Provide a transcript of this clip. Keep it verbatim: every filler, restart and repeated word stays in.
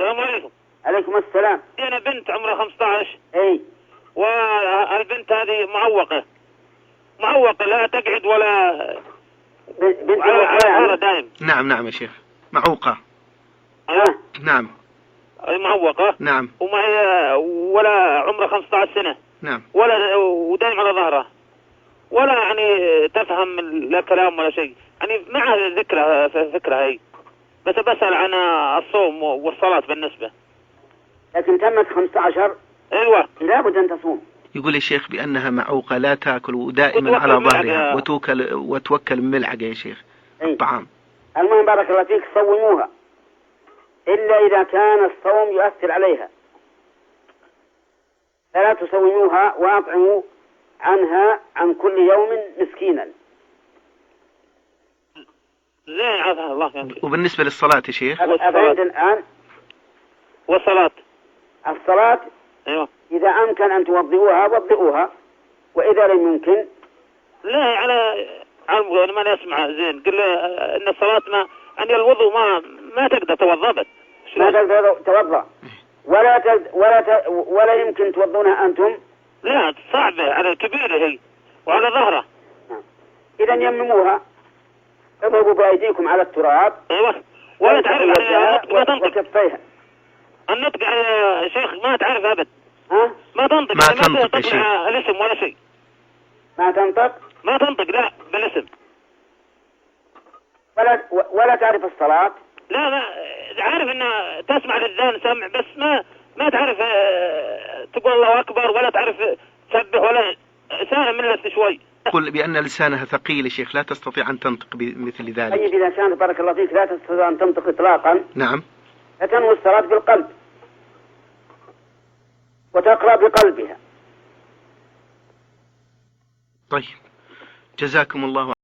السلام عليكم. عليكم السلام. أنا بنت عمرها خمسة عشر. اي. والبنت هذه معوقة معوقة لا تقعد ولا بنت على على ظهرها دائم. نعم نعم يا شيخ، معوقة. أيوة. نعم. معوقة. نعم. وما هي ولا عمرها خمسة عشر سنة. نعم. ولا ودائم على ظهرها، ولا يعني تفهم لا كلام ولا شيء، يعني معها ذكرى فكرة هي، بس بسأل عن الصوم والصلاة بالنسبة. لكن تمت خمسة عشر. ايوه. لابد ان تصوم. يقول الشيخ بأنها معوقة لا تأكل دائما على ظهرها وتوكل وتوكل ملعقة يا شيخ الطعام. المهم بارك الله فيك صوموها إلا إذا كان الصوم يؤثر عليها، فلا تصوموها وأطعموا عنها عن كل يوم مسكينا. زين عافاك الله فيك. وبالنسبة للصلاة يا شيخ؟ أبعد الآن. والصلاة. الصلاة. أيوة. إذا أمكن أن توضئوها وضئوها، وإذا لم يمكن. لا على على ما نسمع زين قل إن الصلاة ما أن الوضوء ما ما تقدر توضأت. ما تقدر توضأ ولا تد ولا ت ولا يمكن توضونها أنتم. لا صعبة على كبيرة هي وعلى ظهره. إذا يمموها، اضربوا بأيديكم على التراب. أيوة. ولا تعرف ما تنطق. وكفيها. النطق يا شيخ ما تعرف أبد. ها؟ ما تنطق. ما تنطق ما تنطق الاسم ولا شيء. ما تنطق. ما تنطق لا بالاسم. ولا ولا تعرف الصلاة. لا ما عارف ان تسمع للذان سمع، بس ما ما تعرف تقول الله اكبر، ولا تعرف تسبح، ولا لسانها منلس شوي. قل بأن لسانها ثقيل يا شيخ لا تستطيع أن تنطق بمثل ذلك. طيب إذا كانت بارك الله فيك لا تستطيع أن تنطق إطلاقا. نعم. فتنوي الصلاة بالقلب وتقرأ بقلبها. طيب جزاكم الله